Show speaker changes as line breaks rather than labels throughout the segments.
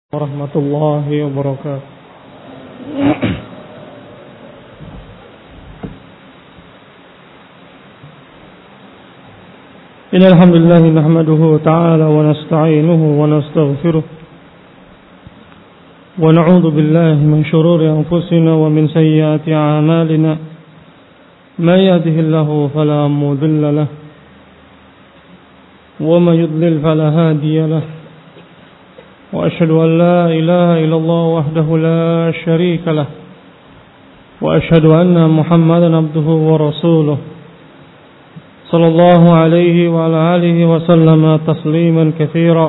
Warahmatullahi wabarakatuh. Innal hamdalillah nahmaduhu ta'ala wa nasta'inuhu wa nastaghfiruh wa na'udzu billahi min shururi anfusina wa min sayyiati a'malina may yahdihillahu fala mudilla lahu wa may yudlil fala hadiya lahu وأشهد أن لا إله إلا الله وحده لا شريك له وأشهد أن محمدا عبده ورسوله صلى الله عليه وعلى آله وسلم تسليما كثيرا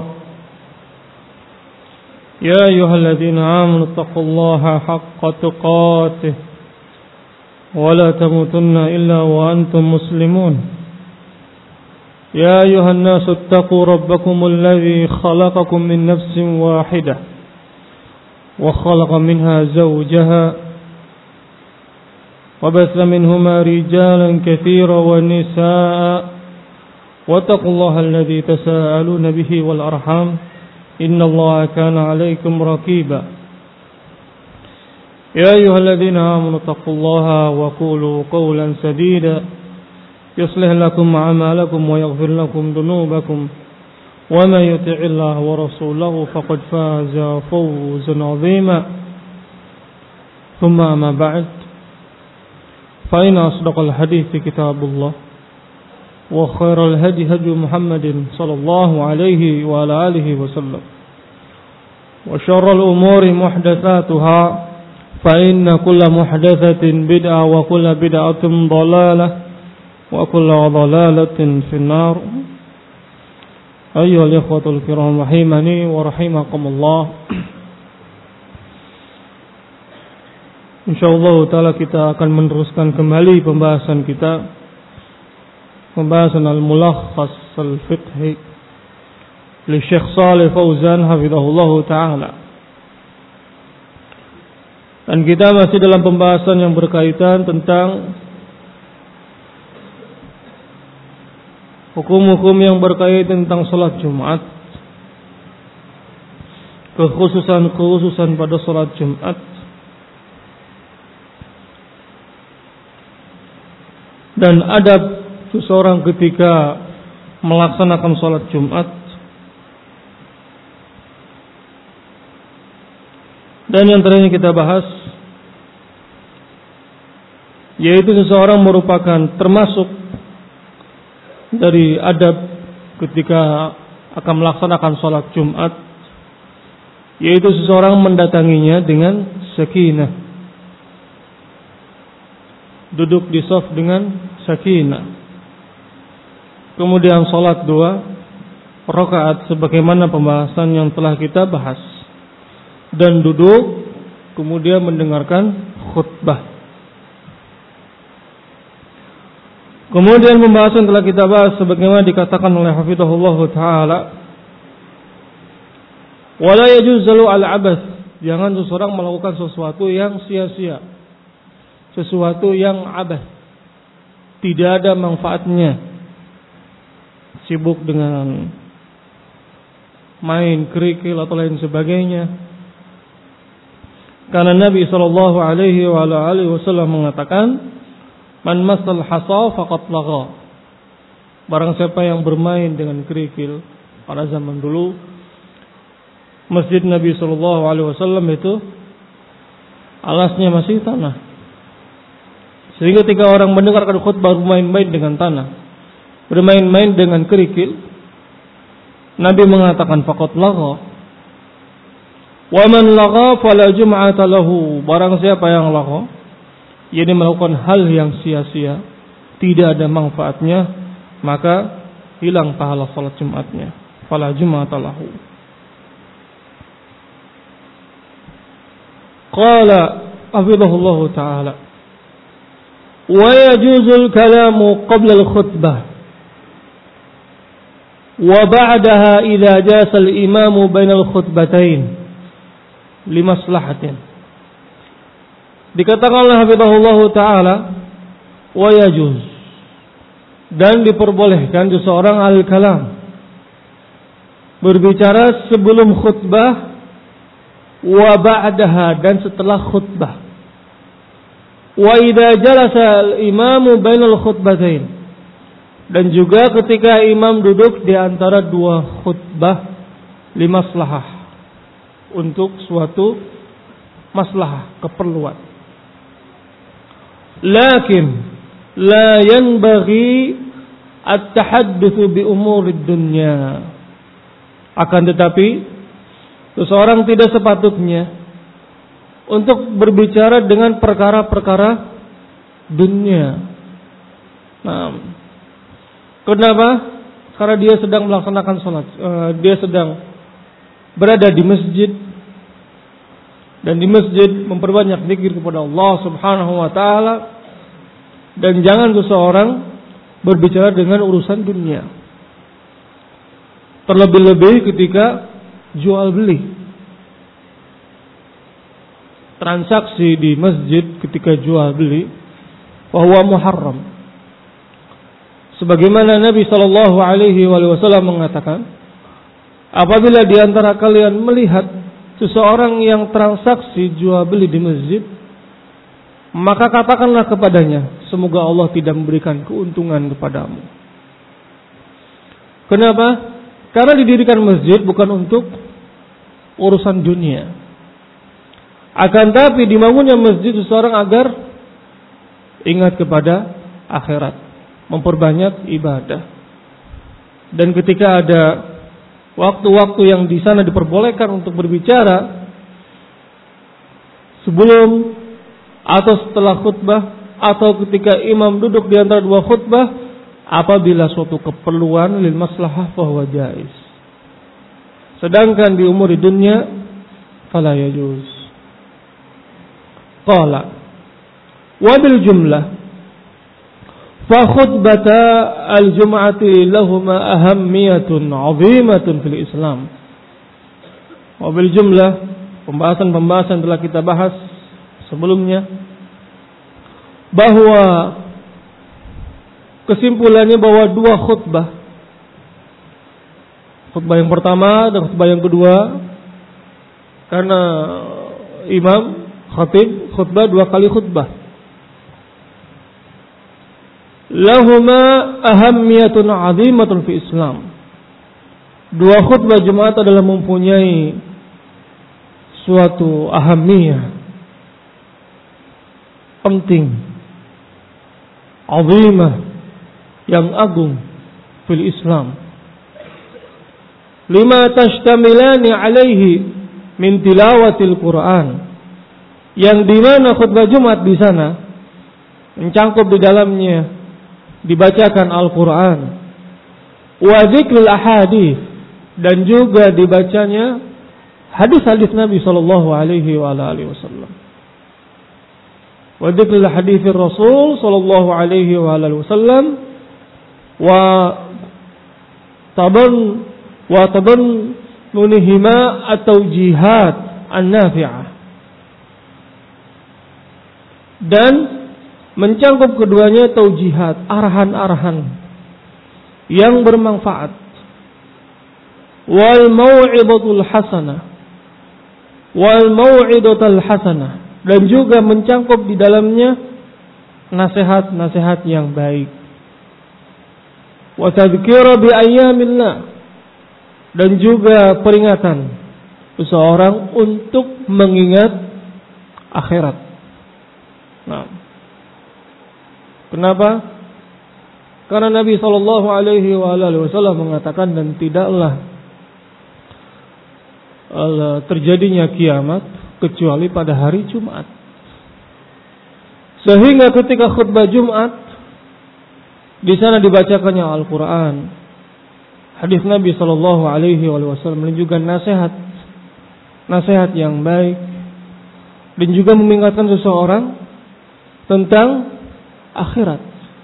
يا أيها الذين آمنوا اتقوا الله حق تقاته ولا تموتن إلا وأنتم مسلمون يا أيها الناس اتقوا ربكم الذي خلقكم من نفس واحدة وخلق منها زوجها وبث منهما رجالا كثيرا ونساء واتقوا الله الذي تساءلون به والأرحام إن الله كان عليكم رقيبا يا أيها الذين آمنوا اتقوا الله وقولوا قولا سديدا يصلح لكم أعمالكم ويغفر لكم ذنوبكم ومن يطع الله ورسوله فقد فاز فوزا عظيما ثم أما بعد فإن أصدق الحديث كتاب الله وخير الهدي هدي محمد صلى الله عليه وعلى آله وسلم وشر الأمور محدثاتها فإن كل محدثة بدعة وكل بدعة ضلالة wa kullu dhalalatin finnar. Ayyuhal ikhwatul kiram rahimani wa rahimakumullah. Insyaallah taala kita akan meneruskan kembali pembahasan kita, pembahasan al-mulakhas al-fiqhi li Syekh Shalih Fauzan hafizahullah taala. Dan kita masih dalam pembahasan yang berkaitan tentang hukum-hukum yang berkaitan tentang salat Jumat, kekhususan pada salat Jumat, dan adab seseorang ketika melaksanakan salat Jumat. Dan yang terakhir kita bahas yaitu seseorang merupakan termasuk dari adab ketika akan melaksanakan sholat Jumat, yaitu seseorang mendatanginya dengan sakinah, duduk di shaf dengan sakinah, kemudian sholat 2 rakaat sebagaimana pembahasan yang telah kita bahas, dan duduk kemudian mendengarkan khutbah. Kemudian pembahasan telah kita bahas sebagaimana dikatakan oleh hafizahullah taala, wala yajuzu al-abath, jangan seseorang melakukan sesuatu yang sia-sia, sesuatu yang abath, tidak ada manfaatnya, sibuk dengan main kerikil atau lain sebagainya. Karena Nabi sallallahu alaihi wasallam mengatakan, man masal hasa faqad lagha. Barang siapa yang bermain dengan kerikil, pada zaman dulu masjid Nabi sallallahu alaihi wasallam itu alasnya masih tanah. Sehingga ketika orang mendengarkan khutbah bermain-main dengan tanah, bermain-main dengan kerikil, Nabi mengatakan faqad lagha. Wa man lagha fala jum'ata lahu. Barang siapa yang lagha, yakni melakukan hal yang sia-sia, tidak ada manfaatnya, maka hilang pahala salat Jumatnya. Fala jum'ata lahu. Qala hafizahullah ta'ala, wa yajuzul kalamu qabla al-khutbah wa ba'daha idza jasa al-imamu baina al-khutbatain limaslahatin. Dikatakan oleh hafizahullah ta'ala, wa yajuz, dan diperbolehkan seseorang al-kalam, berbicara sebelum khutbah wa ba'daha, dan setelah khutbah. Wa idza jalasa al-imamu bainal khutbatain, dan juga ketika imam duduk di antara dua khutbah limaslahah, untuk suatu maslahah, keperluan. Lakin la yanbaghi at-tahaddatsu bi umurid dunya. Akan tetapi seseorang tidak sepatutnya untuk berbicara dengan perkara-perkara dunia. Nah, kenapa? Karena dia sedang melaksanakan sholat, dia sedang berada di masjid, dan di masjid memperbanyak zikir kepada Allah Subhanahu wa taala, dan jangan seseorang berbicara dengan urusan dunia. Terlebih-lebih ketika jual beli. Transaksi di masjid ketika jual beli bahwa muharram. Sebagaimana Nabi sallallahu alaihi wasallam mengatakan, apabila di antara kalian melihat seseorang yang transaksi jual beli di masjid, maka katakanlah kepadanya, semoga Allah tidak memberikan keuntungan kepadamu. Kenapa? Karena didirikan masjid bukan untuk urusan dunia. Akan tapi dibangunnya masjid seseorang agar ingat kepada akhirat, memperbanyak ibadah. Dan ketika ada waktu-waktu yang di sana diperbolehkan untuk berbicara, sebelum atau setelah khutbah, atau ketika imam duduk di antara dua khutbah, apabila suatu keperluan lil maslahah fahuwa jaiz. Sedangkan di umur di dunia fala yajuz. Qala wa bil jumlah fa khutbata al jum'ati lahuma ahammiyatun 'azimatun fil Islam. Wa bil jumlah, pembahasan telah kita bahas sebelumnya, bahwa kesimpulannya bahwa dua khutbah yang pertama dan khutbah yang kedua, karena imam khatib khutbah dua kali khutbah, lahuma ahammiyatun 'azimatun fi Islam. Dua khutbah Jumat adalah mempunyai suatu ahamiyah penting, 'azimah, yang agung fil Islam. Lima tashtamilani alaihi min tilawatil Quran, yang dimana khutbah Jumat di sana mencangkup di dalamnya dibacakan Al-Quran, wa dzikrul ahadits, dan juga dibacanya hadis-hadis Nabi sallallahu alaihi wasallam. Wa dzikrul haditsir Rasul sallallahu alaihi wasallam wa tabanunihima at-tawjihat an-nafi'ah, dan mencangkup keduanya taujihat, arahan-arahan yang bermanfaat, wal mau'izatul hasanah, dan juga mencangkup di dalamnya nasihat-nasihat yang baik, wa tadhkira bi ayyamillah, dan juga peringatan seseorang untuk mengingat akhirat. Nah, kenapa? Karena Nabi sallallahu alaihi wasallam mengatakan, dan tidaklah terjadinya kiamat kecuali pada hari Jumat. Sehingga ketika khutbah Jumat di sana dibacakannya Al-Quran, hadis Nabi sallallahu alaihi wasallam, dan juga nasihat yang baik, dan juga mengingatkan seseorang tentang akhirat.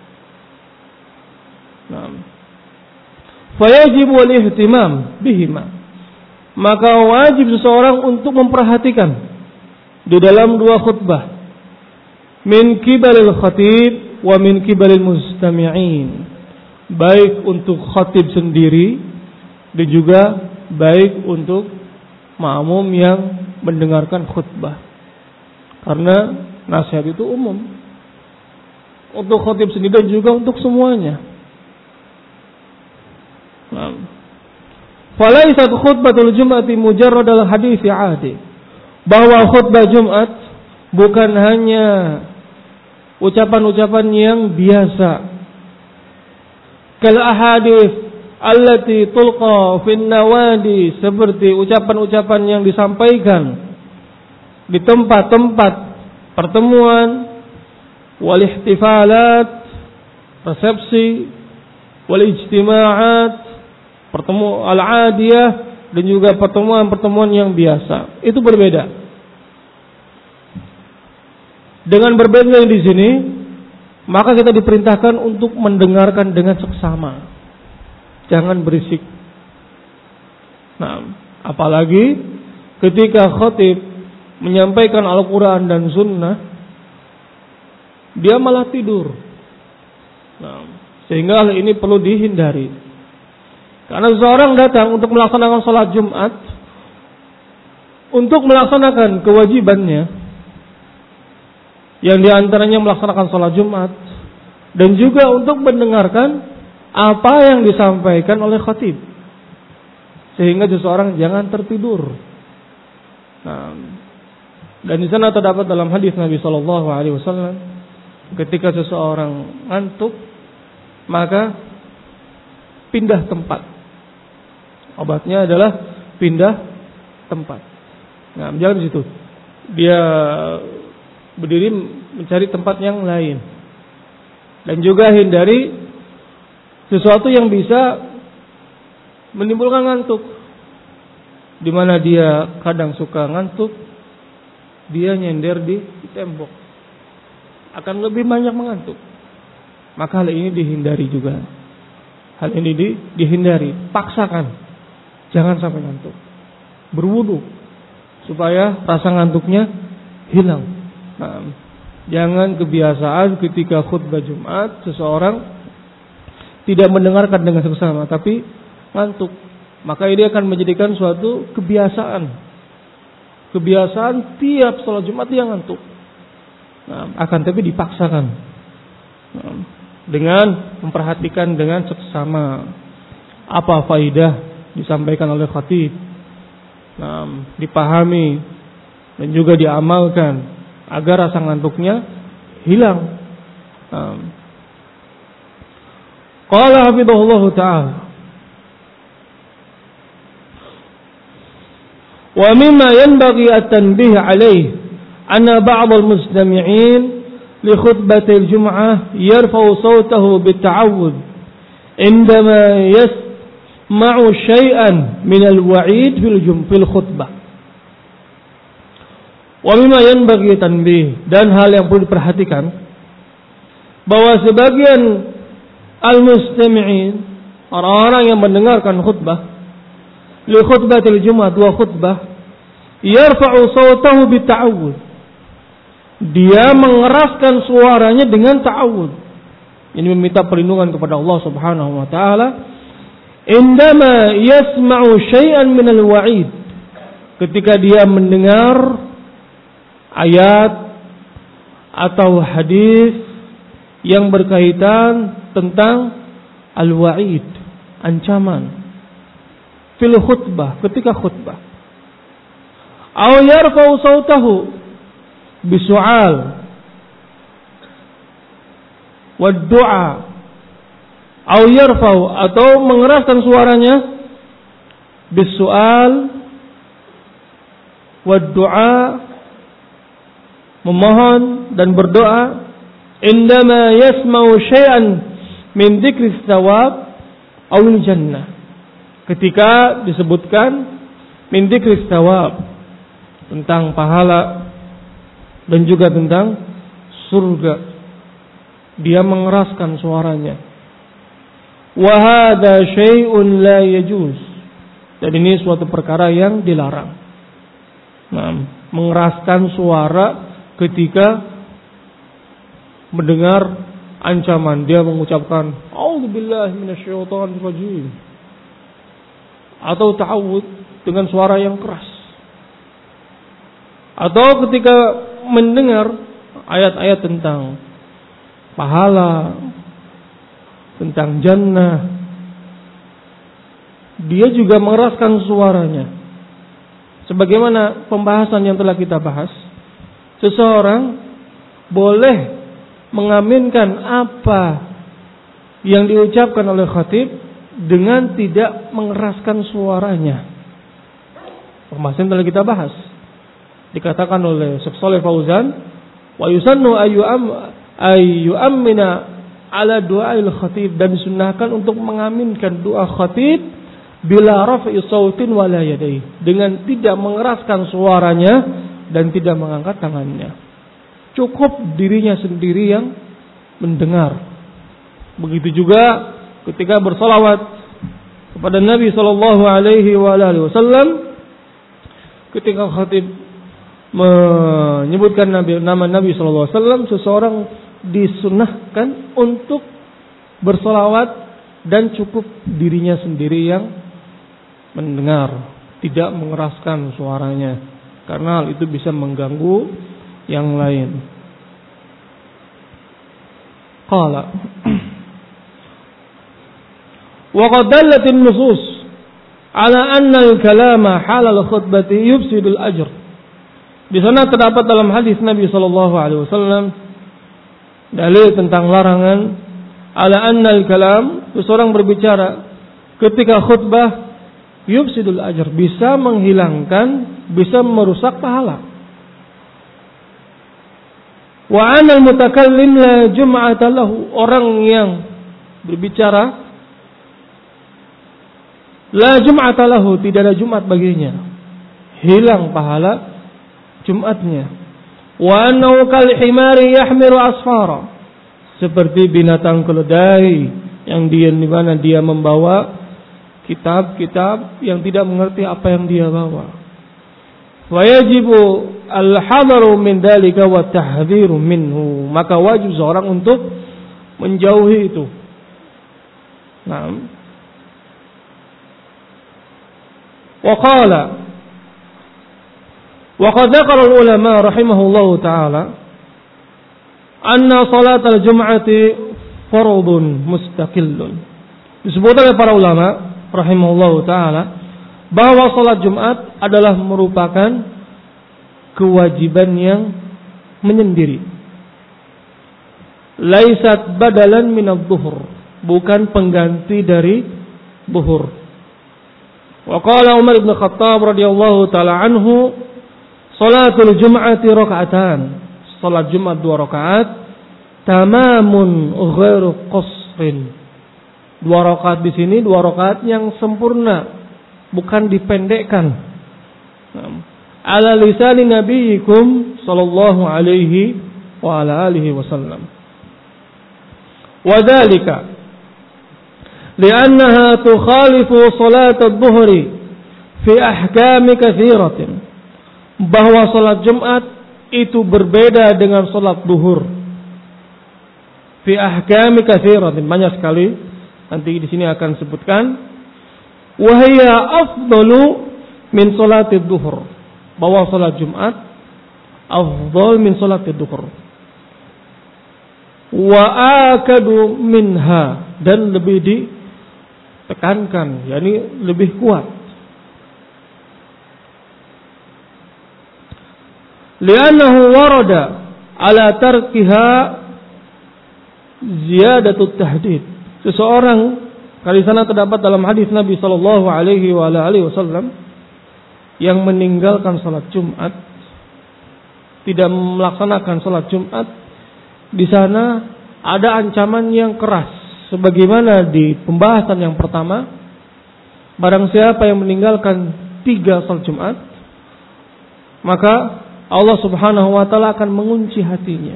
Nah, fayajib wal ihtimam bihima, maka wajib seseorang untuk memperhatikan di dalam dua khutbah, min kibalil khatib wa min kibalil mustami'in, baik untuk khatib sendiri dan juga baik untuk makmum yang mendengarkan khutbah. Karena nasihat itu umum. Untuk khatib sendiri dan juga untuk semuanya. Falaisat khutbatul Jum'ati mujarradal hadits 'adi. Bahwa khutbah Jumat bukan hanya ucapan-ucapan yang biasa. Kal ahadits allati tulqa fin nawadi, seperti ucapan-ucapan yang disampaikan di tempat-tempat pertemuan, wal ihtifalat, resepsi, wal ijtima'at, pertemuan al-adiyah, dan juga pertemuan-pertemuan yang biasa. Itu berbeda. Dengan berbeda di sini, maka kita diperintahkan untuk mendengarkan dengan seksama. Jangan berisik. Nah, apalagi ketika khatib menyampaikan Al-Quran dan Sunnah, dia malah tidur. Nah, sehingga hal ini perlu dihindari. Karena seseorang datang untuk melaksanakan sholat Jumat, untuk melaksanakan kewajibannya, yang diantaranya melaksanakan sholat Jumat, dan juga untuk mendengarkan apa yang disampaikan oleh khatib, sehingga seseorang jangan tertidur. Nah, dan di sana terdapat dalam hadis Nabi Shallallahu Alaihi Wasallam, ketika seseorang ngantuk, maka pindah tempat. Obatnya adalah pindah tempat. Nah, jangan di situ. Dia berdiri mencari tempat yang lain, dan juga hindari sesuatu yang bisa menimbulkan ngantuk. Di mana dia kadang suka ngantuk, dia nyender di tembok, akan lebih banyak mengantuk. Maka hal ini dihindari juga. Hal ini dihindari. Paksakan, jangan sampai ngantuk. Berwudu supaya rasa ngantuknya hilang. Nah, jangan kebiasaan ketika khutbah Jumat seseorang tidak mendengarkan dengan seksama, tapi ngantuk. Maka ini akan menjadikan suatu kebiasaan. Kebiasaan tiap sholat Jumat dia ngantuk. Nah, akan tapi dipaksakan. Nah, dengan memperhatikan dengan seksama apa faidah disampaikan oleh khatib. Nah, dipahami dan juga diamalkan agar rasa ngantuknya hilang. Nah, qala hafidhahullah ta'ala, wa mimma yanbaghi at-tanbih alayhi anna ba'd al-mustami'in li khutbati al-jum'ah yarfa'u sawtahu bit-ta'awudh indama yasma'u shay'an min al-wa'id fil khutbah. Wa mimma yanbaghi tanbih, dan hal yang perlu diperhatikan bahwa sebagian al-mustami'in, orang-orang yang mendengarkan khutbah, li khutbatil Jumat wa khutbah, yarfa'u sawtahu bita'awudh, dia mengeraskan suaranya dengan ta'awudh, ini meminta perlindungan kepada Allah Subhanahu wa taala. Indama yasma'u syai'an minal wa'id, ketika dia mendengar ayat atau hadis yang berkaitan tentang al-wa'id, ancaman, fil khutbah, ketika khutbah. Aw yarfa'u sautahu bisu'al wa du'a, aw yarfa'u, atau mengeraskan suaranya bisu'al wa du'a, memohon dan berdoa. Indama yasma'u syai'an min dzikri tsawab aw jannah, ketika disebutkan min dzikri tsawab, tentang pahala dan juga tentang surga, dia mengeraskan suaranya. Wa hadza syai'un la yajuz, dan ini suatu perkara yang dilarang. Nah, mengeraskan suara ketika mendengar ancaman, dia mengucapkan a'udzubillahi minasyaitonir rajim atau ta'awudz dengan suara yang keras. Atau ketika mendengar ayat-ayat tentang pahala, tentang jannah, dia juga mengeraskan suaranya. Sebagaimana pembahasan yang telah kita bahas, seseorang boleh mengaminkan apa yang diucapkan oleh khatib dengan tidak mengeraskan suaranya. Pembahasan telah kita bahas. Dikatakan oleh Syekh Shalih Fauzan, wa yusannu ayyu'ammina ala du'ail khatib, dan disunnahkan untuk mengaminkan doa khatib bila raf'i sautin wala yadayhi, dengan tidak mengeraskan suaranya dan tidak mengangkat tangannya. Cukup dirinya sendiri yang mendengar. Begitu juga ketika bersalawat kepada Nabi sallallahu alaihi wasallam, ketika khatib menyebutkan nama Nabi sallallahu alaihi wasallam, seseorang disunnahkan untuk bersalawat dan cukup dirinya sendiri yang mendengar, tidak mengeraskan suaranya, karena hal itu bisa mengganggu yang lain. Qala wa qad dallat an-nusus ala anna al-kalama halal khutbati yufsidul ajr. Di sana terdapat dalam hadis Nabi sallallahu alaihi wasallam dalil tentang larangan ala anna al-kalam, seseorang berbicara ketika khutbah yufsidul ajr, bisa menghilangkan, bisa merusak pahala. Wa anal mutakallim la jum'ata lahu, orang yang berbicara la jum'ata lahu, tidak ada Jumat baginya, hilang pahala Jumatnya. Wa annahu kal himari yahmiru asfara, seperti binatang keledai yang di mana dia membawa kitab-kitab yang tidak mengerti apa yang dia bawa. Wa yajibu al-hadaru min dalika wa tahdhiru minhu, maka wajib seorang untuk menjauhi itu. Naam. Wa qala wa qad dzakara al-ulama rahimahullahu taala anna salat al-jum'ati fardhun mustaqillun. Disebutkan oleh para ulama rahimahullahu taala bahwa salat Jumat adalah merupakan kewajiban yang menyendiri. Laisat badalan min adh-dhuhr, bukan pengganti dari zuhur. Wa qala Umar bin Khattab radhiyallahu taala anhu, salatul jum'ati raka'atan, salat Jumat 2 rakaat, tamamun ghairu qasrin. 2 rakaat di sini 2 rakaat yang sempurna, bukan dipendekkan. Ala lisani nabiyikum sallallahu alaihi wa ala alihi wasallam. Wa dzalika li'annaha tukhalifu salat adh-dhuhri fi ahkam katsiratin, bahwa salat Jumat itu berbeda dengan salat zuhur. Fi ahkam katsiratin, banyak sekali. Nanti di sini akan sebutkan. Wa hiya afdalu min salatid duhur, bahwa salat Jumat afdal min salatid duhur. Wa akadu minha, dan lebih ditekankan, yakni lebih kuat. Li'annahu warada ala tarkiha ziyadatut tahdid. Seseorang, kali sana terdapat dalam hadis Nabi sallallahu alaihi wasallam, yang meninggalkan salat Jumat, tidak melaksanakan salat Jumat, di sana ada ancaman yang keras, sebagaimana di pembahasan yang pertama, barang siapa yang meninggalkan 3 salat Jumat, maka Allah Subhanahu wa taala akan mengunci hatinya,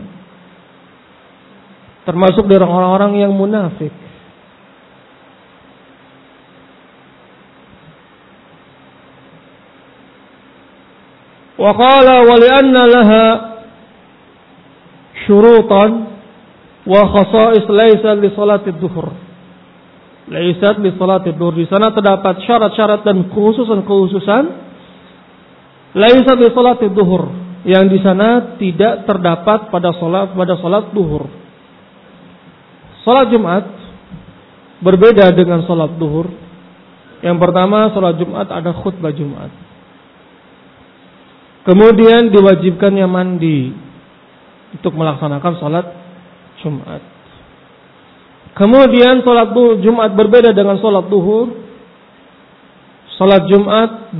termasuk dari orang-orang yang munafik. Wa qala wa li'anna laha syurutan wa khasa'is laysat li salatid duhur. Laysat li salatid duhur. Di sana terdapat syarat-syarat dan kekhususan-kekhususan laysat li salatid duhur, yang di sana tidak terdapat pada salat duhur. Salat Jumat berbeda dengan salat duhur. Yang pertama, salat Jumat ada khutbah Jumat. Kemudian diwajibkannya mandi untuk melaksanakan salat Jumat. Kemudian salat Jumat berbeda dengan salat duhur. Salat Jumat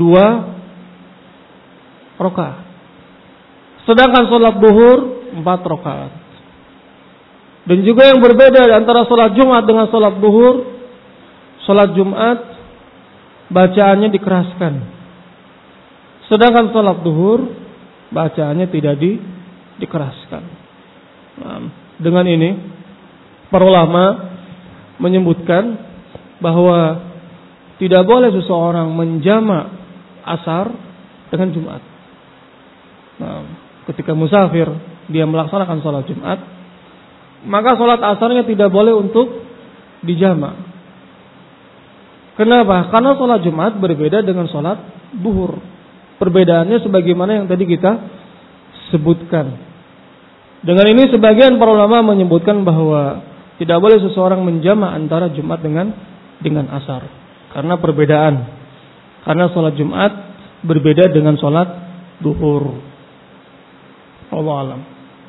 2 rakaat. Sedangkan salat duhur 4 rakaat. Dan juga yang berbeda antara salat Jumat dengan salat duhur, salat Jumat bacaannya dikeraskan. Sedangkan salat duhur bacaannya tidak dikeraskan. Nah, dengan ini para ulama menyebutkan bahwa tidak boleh seseorang menjamak asar dengan Jumat. Nah, ketika musafir dia melaksanakan sholat Jumat, maka sholat asarnya tidak boleh untuk dijamak. Kenapa? Karena sholat Jumat berbeda dengan sholat duhur. Perbedaannya sebagaimana yang tadi kita sebutkan. Dengan ini sebagian para ulama menyebutkan bahwa tidak boleh seseorang menjamak antara Jumat dengan asar. Karena perbedaan. Karena sholat Jumat berbeda dengan sholat duhur. Allah alam.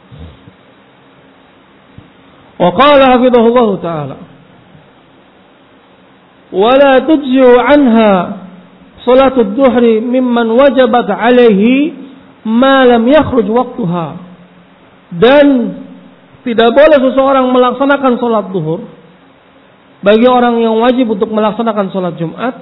Wa qala hafidhahullah ta'ala. Wa la tujzi'u anha salatud duhri mimman wajabat alaihi ma lam yakhruj waqtuha. Dan tidak boleh seseorang melaksanakan sholat duhur bagi orang yang wajib untuk melaksanakan sholat Jumat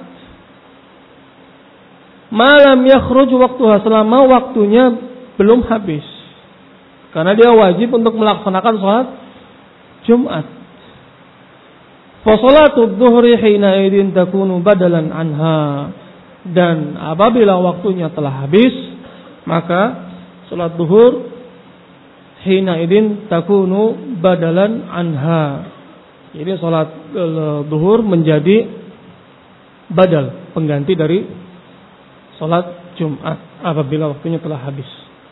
malam yakhruj waktuha, selama waktunya belum habis, karena dia wajib untuk melaksanakan sholat Jumat. Fa sholatud duhri hina idin takunu badalan anha, dan apabila waktunya telah habis maka sholat duhur hina idin takunu badalan anha. Jadi sholat duhur menjadi badal, pengganti dari sholat Jumat apabila waktunya telah habis.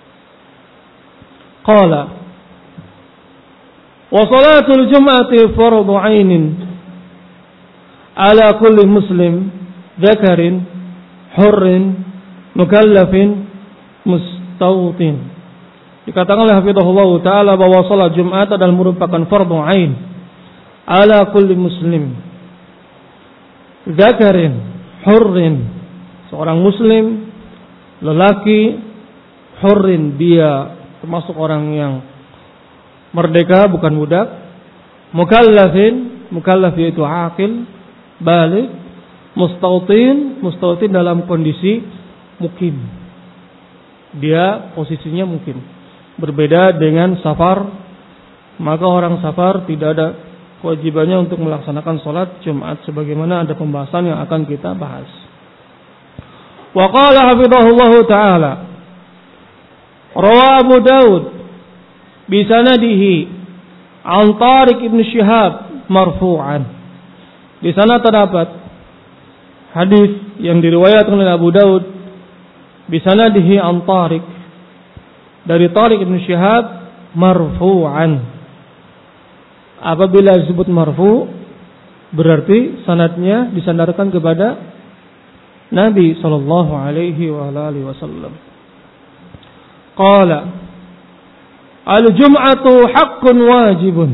Qala wa sholatul Jum'ati fardu 'ainin ala kulli muslim dzakarin hurrin mukallafin mustawtin. Dikatakan oleh hafizahullah ta'ala bahwa sholat Jumat adalah merupakan fardu 'ain ala kulli muslim dzakarin hurrin, seorang muslim lelaki, hurrin dia termasuk orang yang merdeka bukan budak, mukallafin, mukallaf yaitu aqil baligh, mustautin dalam kondisi mukim, dia posisinya mukim. Berbeda dengan safar, maka orang safar tidak ada kewajibannya untuk melaksanakan sholat Jumat, sebagaimana ada pembahasan yang akan kita bahas. Wa qala hafidhahullahu ta'ala rawa Abu Daud bi sanadihi an Tariq ibn Shihab marfu'an. Di sana terdapat hadis yang diriwayatkan oleh Abu Daud bi sanadihi an Tariq, dari Tariq ibn Shihab marfu'an. Apabila disebut marfu berarti sanadnya disandarkan kepada Nabi sallallahu alaihi wa alihi wasallam. Qala al-jum'atu haqqun wajibun.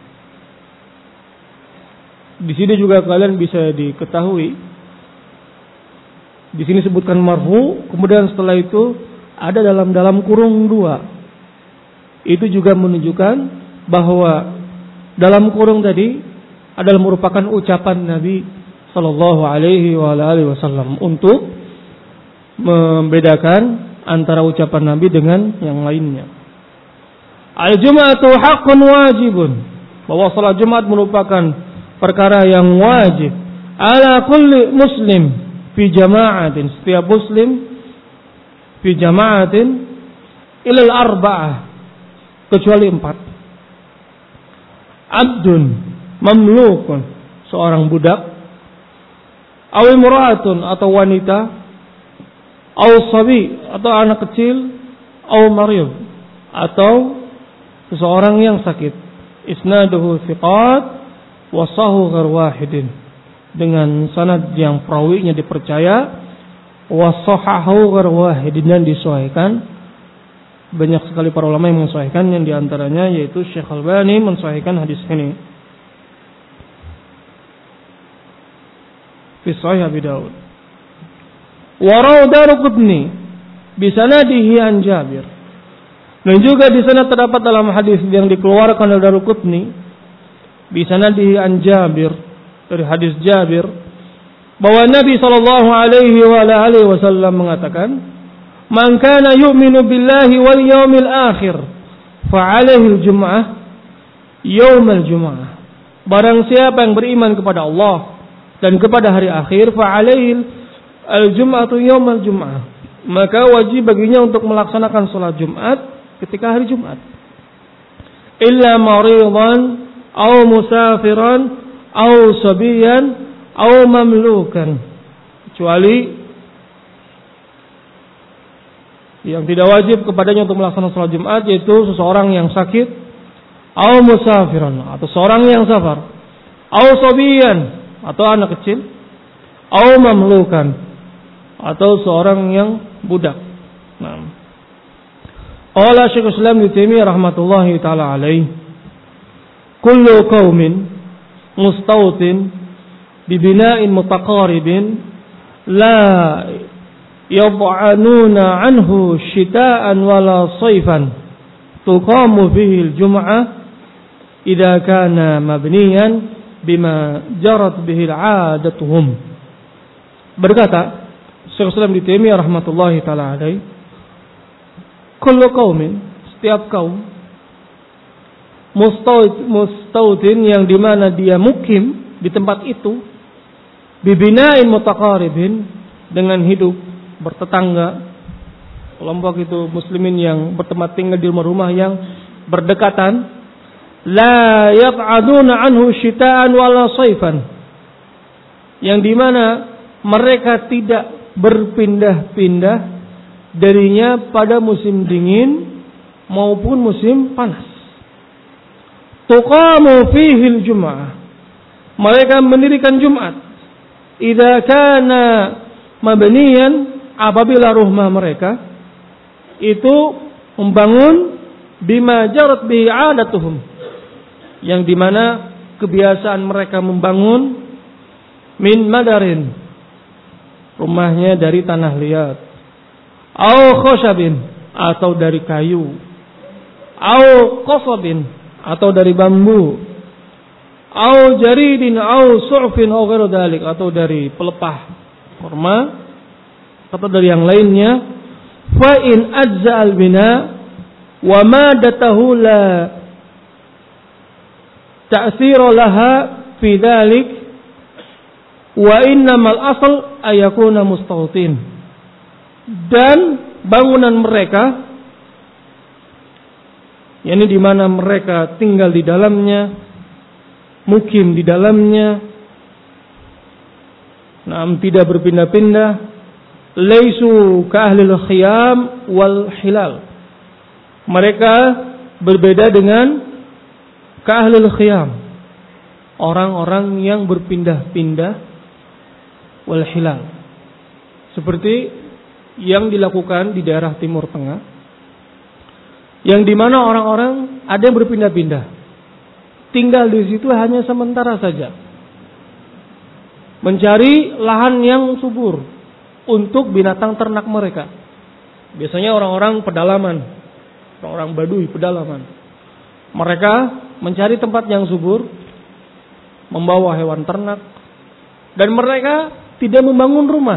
Di sini juga kalian bisa diketahui. Di sini sebutkan marfu, kemudian setelah itu ada dalam kurung 2. Itu juga menunjukkan bahwa dalam kurung tadi adalah merupakan ucapan Nabi sallallahu alaihi wa alihi wasallam untuk membedakan antara ucapan Nabi dengan yang lainnya. Al-jum'atu haqqun wajibun, bahwa salat Jumat merupakan perkara yang wajib ala kulli muslim fi jama'atin, setiap muslim fi jama'atin ilal arba'ah, kecuali 4. Abdun mamlukun, seorang budak, aw imra'atun atau wanita, aw sabi atau anak kecil, au marid, atau seseorang yang sakit. Isnaduhu thiqat wa sahu ghairu wahidin, dengan sanad yang perawinya dipercaya, wa sahahu ghairu wahidin, dan disahihkan. Banyak sekali para ulama yang mensahihkan, yang diantaranya yaitu Syekh Albani mensahihkan hadis ini fi Sahih Abi Daud. Wa rawa Daruqutni bi sanadihi an Jabir. Dan juga di sana terdapat dalam hadis yang dikeluarkan oleh Daruqutni bi sanadihi an Jabir, dari hadis Jabir, bahwa Nabi sallallahu alaihi wa alihi wasallam mengatakan, "Man kana yu'minu billahi wal yawmil akhir fa 'alaihi al-jum'ah yaumal jum'ah." Barang siapa yang beriman kepada Allah dan kepada hari akhir, fa 'alaihi al-jum'atu yaumal jum'ah, maka wajib baginya untuk melaksanakan salat Jumat ketika hari Jumat. Illa maridan aw musafiran aw sabiyan aw mamlukan, kecuali yang tidak wajib kepadanya untuk melaksanakan salat Jumat yaitu seseorang yang sakit, aw musafiran, atau seorang yang safar, aw sabiyan, atau anak kecil, aw mamlukan, atau seorang yang budak. Nah, qala Syekh Islam Ibnu Taimiyah rahmatullahi taala alaihi, kullu qaumin mustawtin bi bina'in mutaqaribin la yad'anuna anhu shita'an wala sayfan tuqamu fihi al-jum'ah idza kana mabniyan bima jarat bihi al-'adatuhum. Berkata Syekh Islam Ibnu Taimiyah rahmatullahi taala alaihi, kullu qaumin, setiap kaum, mustautin, yang dimana dia mukim di tempat itu, bibinain mutaqaribin, dengan hidup bertetangga, kelompok itu muslimin yang bertempat tinggal di rumah-rumah yang berdekatan, la yab'aduna anhu syita'an wala sayfan, yang dimana mereka tidak berpindah-pindah darinya pada musim dingin maupun musim panas. Tuqamu fihi al-jum'ah, mereka mendirikan Jumat. Idza kana mabniyan, apabila rumah mereka itu membangun bima jarat bihi 'adatuhum, yang dimana kebiasaan mereka membangun, min madarin, rumahnya dari tanah liat, au khoshabin, atau dari kayu, au qasabin, atau dari bambu, au jaridin, au su'fin, au ghairu dzalik, atau dari pelepah kurma, atau dari yang lainnya. Fa in ajza al bina wa madatahu la ta'sira laha fi dzalik wa innamal asl ayakuna mustawtin. Dan bangunan mereka, yakni di mana mereka tinggal di dalamnya, mukim di dalamnya, tidak berpindah-pindah, laisu ka ahlil khiyam wal hilal. Mereka berbeda dengan ka ahlil khiyam, orang-orang yang berpindah-pindah, wal hilal, seperti yang dilakukan di daerah Timur Tengah, yang dimana orang-orang ada yang berpindah-pindah, tinggal di situ hanya sementara saja, mencari lahan yang subur untuk binatang ternak mereka. Biasanya orang-orang pedalaman, orang-orang Baduy pedalaman, mereka mencari tempat yang subur, membawa hewan ternak, dan mereka tidak membangun rumah,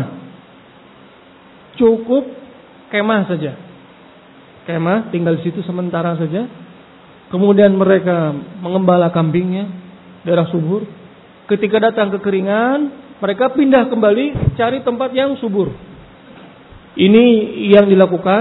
cukup kemah saja. Kemah, tinggal di situ sementara saja. Kemudian mereka mengembala kambingnya, daerah subur. Ketika datang kekeringan, mereka pindah kembali cari tempat yang subur. Ini yang dilakukan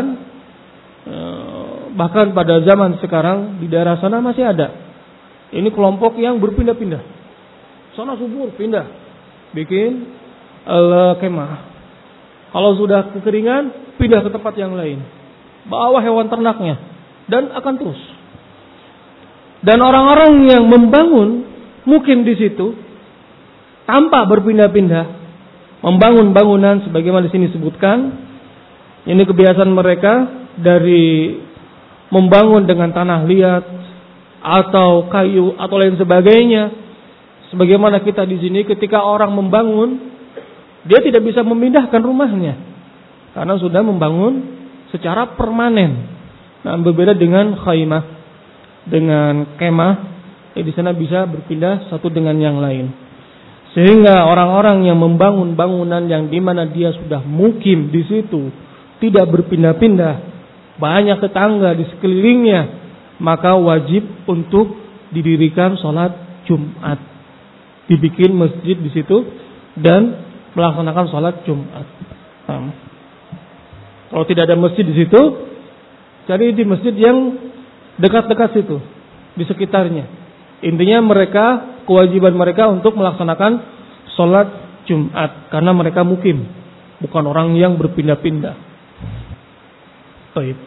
bahkan pada zaman sekarang di daerah sana masih ada. Ini kelompok yang berpindah-pindah. Sana subur, pindah, bikin kemah. Kalau sudah kekeringan, pindah ke tempat yang lain. bawa hewan ternaknya, dan akan terus. Dan orang-orang yang membangun mukim di situ tanpa berpindah-pindah, membangun bangunan sebagaimana di sini disebutkan, ini kebiasaan mereka dari membangun dengan tanah liat atau kayu atau lain sebagainya. Sebagaimana kita di sini ketika orang membangun, dia tidak bisa memindahkan rumahnya karena sudah membangun secara permanen. Nah, berbeda dengan khaymah, dengan kemah, di sana bisa berpindah satu dengan yang lain. Sehingga orang-orang yang membangun bangunan yang dimana dia sudah mukim di situ, tidak berpindah-pindah, banyak tetangga di sekelilingnya, maka wajib untuk didirikan sholat Jumat, dibikin masjid di situ dan melaksanakan sholat Jumat. Kalau tidak ada masjid di situ, cari di masjid yang dekat-dekat situ, di sekitarnya. Intinya mereka, kewajiban mereka untuk melaksanakan sholat Jumat karena mereka mukim, bukan orang yang berpindah-pindah. Baik.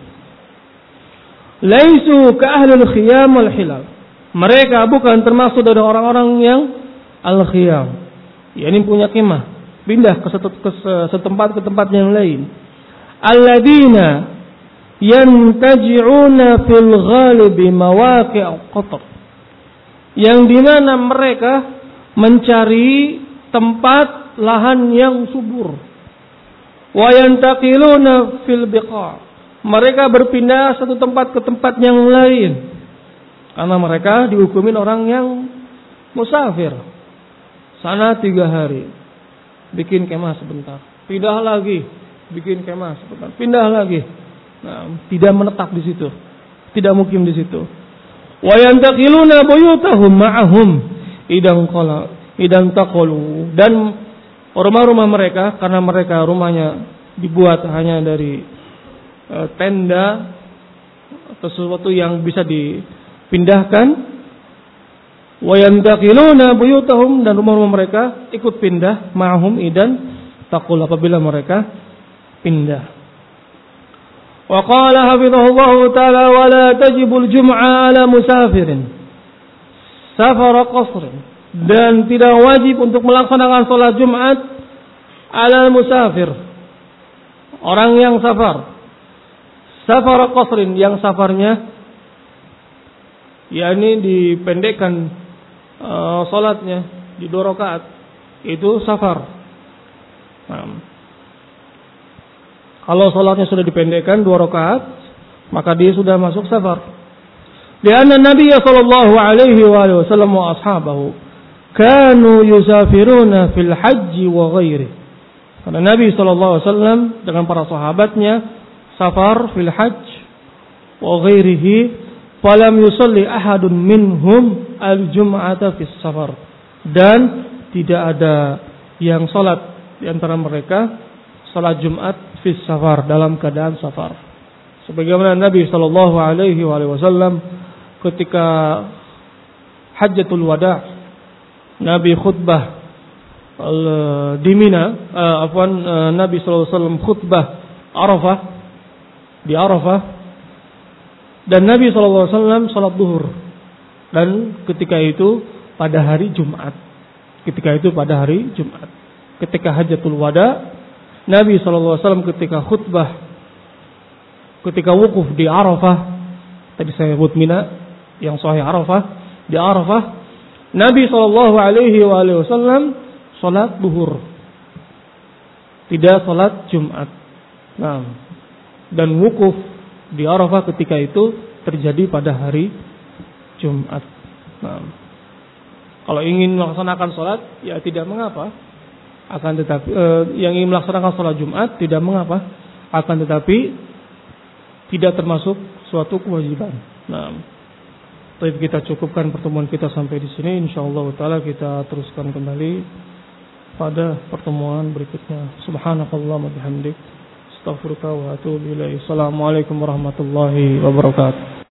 Laisu ka ahlul khiyam wal hilal. Mereka bukan termasuk dari orang-orang yang al-khiyam, yakni punya kemah, pindah ke setempat ke tempat yang lain. Alladzina yantaji'una fil ghalibi mawaqi'u qatr, yang dimana mereka mencari tempat lahan yang subur. Wa yantaqiluna fil biqa', mereka berpindah satu tempat ke tempat yang lain karena mereka dihukumin orang yang musafir. Sana 3 hari, bikin kemah sebentar, pindah lagi, bikin kemah sebentar, pindah lagi. Nah, tidak menetap di situ, tidak mukim di situ. Wa yantaqiluna buyutahum ma'ahum idan taqalu, dan rumah-rumah mereka, karena mereka rumahnya dibuat hanya dari tenda atau sesuatu yang bisa dipindahkan. Wa yantaqiluna buyutahum, dan rumah-rumah mereka ikut pindah ma'ahum idan taqul, apabila mereka pindah. Wa qala hafizahullahu ta'ala wa la tajibul jum'a ala musafirin safar qasrin, dan tidak wajib untuk melaksanakan salat Jumat ala musafir, orang yang safar. Safar qasrin, yang safarnya yakni dipendekkan salatnya di 2 rakaat, itu safar. Nah, kalau salatnya sudah dipendekkan 2 rakaat, maka dia sudah masuk safar. Lianna Nabi sallallahu alaihi wasallam wa ashabahu kanu yusafiruna fil haji wa ghairi. Karena Nabi sallallahu alaihi wasallam dengan para sahabatnya safar fil hajj wa ghairihi, falam yusalli ahadun minhum al-jum'ata fis safar, dan tidak ada yang salat di antara mereka salat Jumat fis safar, dalam keadaan safar. Sebagaimana Nabi sallallahu alaihi wasallam ketika Hajjatul Wada', Nabi khutbah di Mina, Nabi sallallahu alaihi wasallam khutbah Arafah, di Arafah, dan Nabi sallallahu alaihi wasallam salat zuhur, dan ketika itu pada hari Jumat. Ketika Hajjatul Wada', Nabi SAW ketika khutbah, ketika wukuf di Arafah, tadi saya sebut Mina, yang sahih Arafah, di Arafah, Nabi SAW salat zuhur, tidak salat Jumat. Nah, dan wukuf di Arafah ketika itu terjadi pada hari Jumat. Nah, kalau ingin melaksanakan salat, ya tidak mengapa. Akan tetapi yang ingin melaksanakan sholat Jumat tidak mengapa, akan tetapi tidak termasuk suatu kewajiban. Nah, tapi kita cukupkan pertemuan kita sampai di sini. Insyaallah taala kita teruskan kembali pada pertemuan berikutnya. Subhanakallahumma bihamdik, astaghfiruka wa atubu ilaik. Assalamualaikum warahmatullahi wabarakatuh.